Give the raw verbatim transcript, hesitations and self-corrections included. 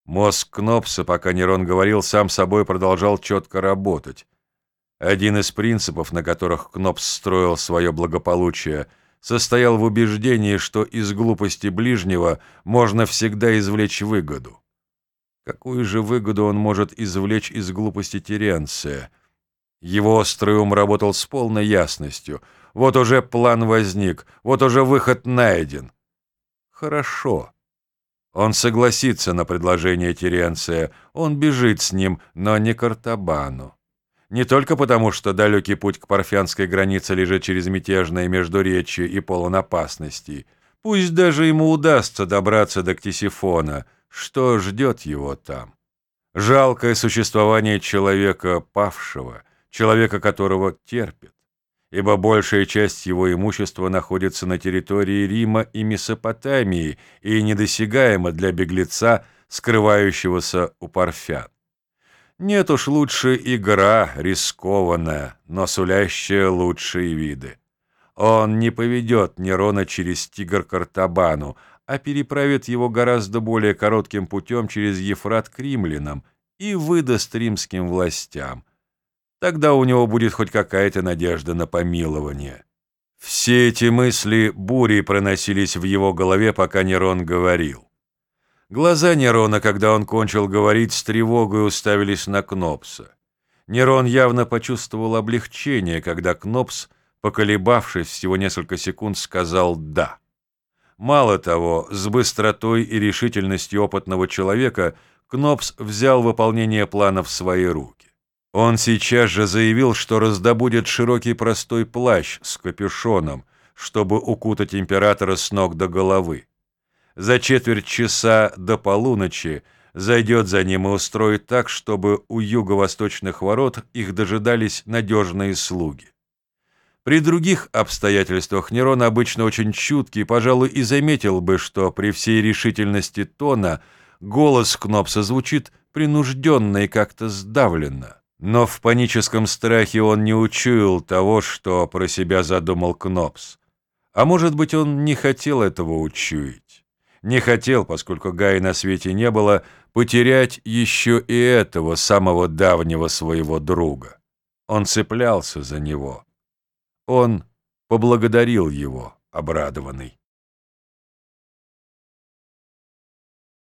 Мозг Кнопса, пока Нерон говорил, сам собой продолжал четко работать. Один из принципов, на которых Кнопс строил свое благополучие, состоял в убеждении, что из глупости ближнего можно всегда извлечь выгоду. Какую же выгоду он может извлечь из глупости Теренция? Его острый ум работал с полной ясностью. Вот уже план возник, вот уже выход найден. Хорошо. Он согласится на предложение Теренция, он бежит с ним, но не к Артабану. Не только потому, что далекий путь к парфянской границе лежит через мятежное междуречье и полон опасностей. Пусть даже ему удастся добраться до Ктесифона, что ждет его там. Жалкое существование человека павшего, человека, которого терпит, ибо большая часть его имущества находится на территории Рима и Месопотамии и недосягаема для беглеца, скрывающегося у парфян. Нет уж, лучше игра, рискованная, но сулящая лучшие виды. Он не поведет Нерона через Тигр к Артабану, а переправит его гораздо более коротким путем через Ефрат к римлянам и выдаст римским властям. Тогда у него будет хоть какая-то надежда на помилование. Все эти мысли бурей проносились в его голове, пока Нерон говорил. Глаза Нерона, когда он кончил говорить, с тревогой уставились на Кнопса. Нерон явно почувствовал облегчение, когда Кнопс, поколебавшись всего несколько секунд, сказал «да». Мало того, с быстротой и решительностью опытного человека Кнопс взял выполнение плана в свои руки. Он сейчас же заявил, что раздобудет широкий простой плащ с капюшоном, чтобы укутать императора с ног до головы. За четверть часа до полуночи зайдет за ним и устроит так, чтобы у юго-восточных ворот их дожидались надежные слуги. При других обстоятельствах Нерон, обычно очень чуткий, пожалуй, и заметил бы, что при всей решительности тона голос Кнопса звучит принужденно и как-то сдавленно. Но в паническом страхе он не учуял того, что про себя задумал Кнопс. А может быть, он не хотел этого учуять. Не хотел, поскольку Гая на свете не было, потерять еще и этого самого давнего своего друга. Он цеплялся за него. Он поблагодарил его, обрадованный.